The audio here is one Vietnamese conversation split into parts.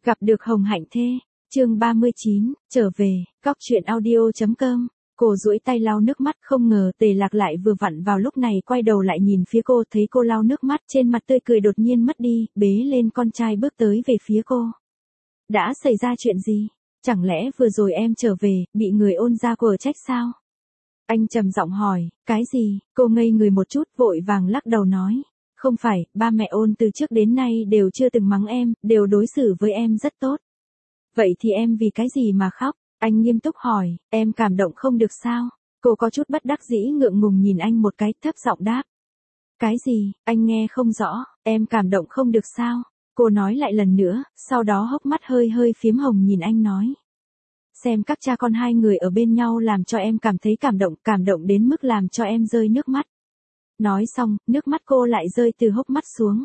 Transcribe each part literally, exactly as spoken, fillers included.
Gặp được Hồng Hạnh Thê, chương ba mươi chín, trở về, góc truyện audio.com. Cô duỗi tay lau nước mắt, không ngờ Tề Lạc lại vừa vặn vào lúc này quay đầu lại nhìn phía cô, thấy cô lau nước mắt, trên mặt tươi cười đột nhiên mất đi, bế lên con trai bước tới về phía cô. Đã xảy ra chuyện gì? Chẳng lẽ vừa rồi em trở về, bị người ôn ra quở trách sao? Anh trầm giọng hỏi, cái gì? Cô ngây người một chút, vội vàng lắc đầu nói. Không phải, ba mẹ ôn từ trước đến nay đều chưa từng mắng em, đều đối xử với em rất tốt. Vậy thì em vì cái gì mà khóc? Anh nghiêm túc hỏi, em cảm động không được sao? Cô có chút bất đắc dĩ ngượng ngùng nhìn anh một cái, thấp giọng đáp. Cái gì? Anh nghe không rõ, em cảm động không được sao? Cô nói lại lần nữa, sau đó hốc mắt hơi hơi phiếm hồng nhìn anh nói. Xem các cha con hai người ở bên nhau làm cho em cảm thấy cảm động, cảm động đến mức làm cho em rơi nước mắt. Nói xong, nước mắt cô lại rơi từ hốc mắt xuống.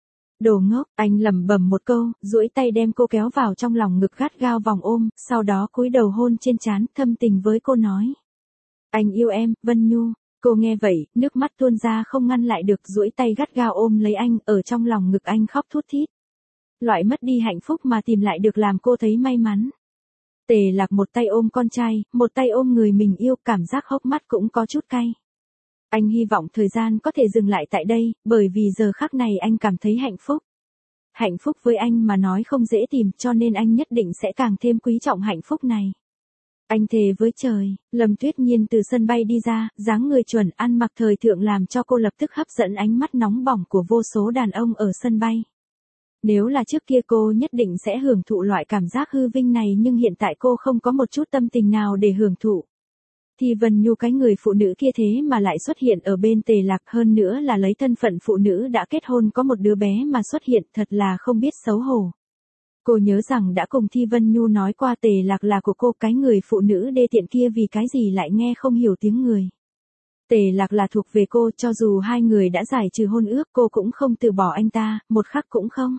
Đồ ngốc, anh lẩm bẩm một câu, duỗi tay đem cô kéo vào trong lòng ngực gắt gao vòng ôm, sau đó cúi đầu hôn trên trán, thâm tình với cô nói. Anh yêu em, Vân Nhu. Cô nghe vậy, nước mắt tuôn ra không ngăn lại được, duỗi tay gắt gao ôm lấy anh, ở trong lòng ngực anh khóc thút thít. Loại mất đi hạnh phúc mà tìm lại được làm cô thấy may mắn. Tề Lạc một tay ôm con trai, một tay ôm người mình yêu, cảm giác hốc mắt cũng có chút cay. Anh hy vọng thời gian có thể dừng lại tại đây, bởi vì giờ khắc này anh cảm thấy hạnh phúc. Hạnh phúc với anh mà nói không dễ tìm, cho nên anh nhất định sẽ càng thêm quý trọng hạnh phúc này. Anh thề với trời. Lâm Tuyết Nhiên từ sân bay đi ra, dáng người chuẩn, ăn mặc thời thượng làm cho cô lập tức hấp dẫn ánh mắt nóng bỏng của vô số đàn ông ở sân bay. Nếu là trước kia cô nhất định sẽ hưởng thụ loại cảm giác hư vinh này, nhưng hiện tại cô không có một chút tâm tình nào để hưởng thụ. Thì Vân Nhu, cái người phụ nữ kia thế mà lại xuất hiện ở bên Tề Lạc, hơn nữa là lấy thân phận phụ nữ đã kết hôn có một đứa bé mà xuất hiện, thật là không biết xấu hổ. Cô nhớ rằng đã cùng Thi Vân Nhu nói qua Tề Lạc là của cô, cái người phụ nữ đê tiện kia vì cái gì lại nghe không hiểu tiếng người. Tề Lạc là thuộc về cô, cho dù hai người đã giải trừ hôn ước, cô cũng không từ bỏ anh ta, một khắc cũng không.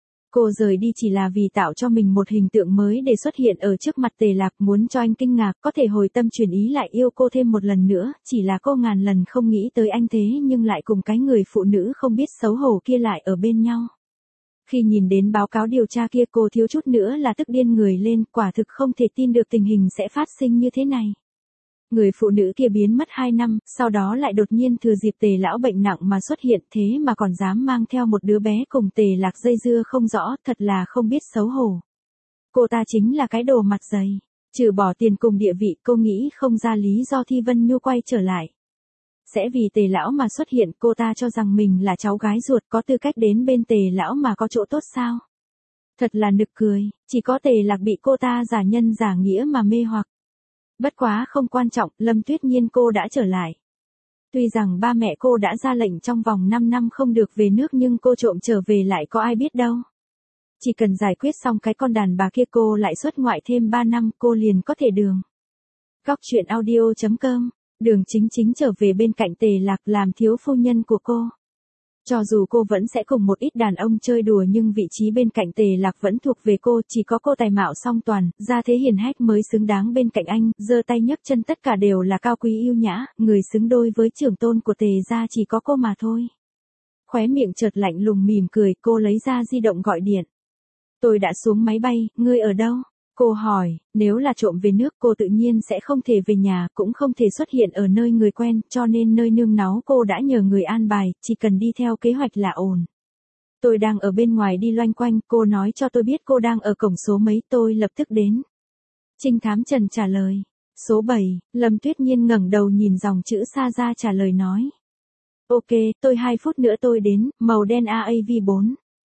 Cô rời đi chỉ là vì tạo cho mình một hình tượng mới để xuất hiện ở trước mặt Tề Lạc, muốn cho anh kinh ngạc, có thể hồi tâm chuyển ý lại yêu cô thêm một lần nữa, chỉ là cô ngàn lần không nghĩ tới anh thế nhưng lại cùng cái người phụ nữ không biết xấu hổ kia lại ở bên nhau. Khi nhìn đến báo cáo điều tra kia, cô thiếu chút nữa là tức điên người lên, quả thực không thể tin được tình hình sẽ phát sinh như thế này. Người phụ nữ kia biến mất hai năm, sau đó lại đột nhiên thừa dịp Tề lão bệnh nặng mà xuất hiện, thế mà còn dám mang theo một đứa bé cùng Tề Lạc dây dưa không rõ, thật là không biết xấu hổ. Cô ta chính là cái đồ mặt dày. Trừ bỏ tiền cùng địa vị, cô nghĩ không ra lý do Thi Vân Nhu quay trở lại. Sẽ vì Tề lão mà xuất hiện, cô ta cho rằng mình là cháu gái ruột, có tư cách đến bên Tề lão mà có chỗ tốt sao? Thật là nực cười, chỉ có Tề Lạc bị cô ta giả nhân giả nghĩa mà mê hoặc. Bất quá không quan trọng, Lâm Tuyết Nhiên cô đã trở lại. Tuy rằng ba mẹ cô đã ra lệnh trong vòng năm năm không được về nước, nhưng cô trộm trở về lại có ai biết đâu. Chỉ cần giải quyết xong cái con đàn bà kia, cô lại xuất ngoại thêm ba năm, cô liền có thể đường. Góc truyện audio.com. Đường Chính Chính trở về bên cạnh Tề Lạc làm thiếu phu nhân của cô. Cho dù cô vẫn sẽ cùng một ít đàn ông chơi đùa, nhưng vị trí bên cạnh Tề Lạc vẫn thuộc về cô, chỉ có cô tài mạo song toàn, gia thế hiền hách mới xứng đáng bên cạnh anh, giơ tay nhấc chân tất cả đều là cao quý yêu nhã, người xứng đôi với trưởng tôn của Tề gia chỉ có cô mà thôi. Khóe miệng chợt lạnh lùng mỉm cười, cô lấy ra di động gọi điện. Tôi đã xuống máy bay, ngươi ở đâu? Cô hỏi, nếu là trộm về nước cô tự nhiên sẽ không thể về nhà, cũng không thể xuất hiện ở nơi người quen, cho nên nơi nương náu cô đã nhờ người an bài, chỉ cần đi theo kế hoạch là ổn. Tôi đang ở bên ngoài đi loanh quanh, cô nói cho tôi biết cô đang ở cổng số mấy, tôi lập tức đến. Trinh Thám Trần trả lời, số bảy, Lâm Tuyết Nhiên ngẩng đầu nhìn dòng chữ xa ra trả lời nói. Ok, tôi hai phút nữa tôi đến, màu đen a a vê bốn.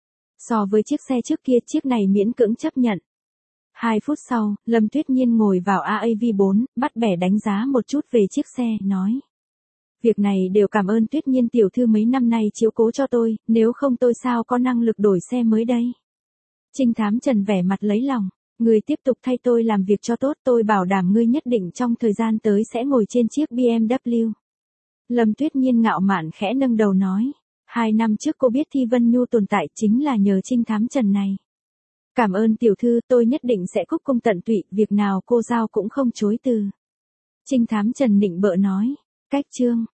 So với chiếc xe trước kia, chiếc này miễn cưỡng chấp nhận. Hai phút sau, Lâm Tuyết Nhiên ngồi vào a a vê bốn, bắt bẻ đánh giá một chút về chiếc xe, nói. Việc này đều cảm ơn Tuyết Nhiên tiểu thư mấy năm nay chiếu cố cho tôi, nếu không tôi sao có năng lực đổi xe mới đây. Trinh Thám Trần vẻ mặt lấy lòng, người tiếp tục thay tôi làm việc cho tốt, tôi bảo đảm ngươi nhất định trong thời gian tới sẽ ngồi trên chiếc bê em vê. Lâm Tuyết Nhiên ngạo mạn khẽ nâng đầu nói. Hai năm trước cô biết Thi Vân Nhu tồn tại chính là nhờ Trinh Thám Trần này. Cảm ơn tiểu thư, tôi nhất định sẽ cúc cung tận tụy, việc nào cô giao cũng không chối từ. Trinh Thám Trần nịnh bợ nói. Cách chương.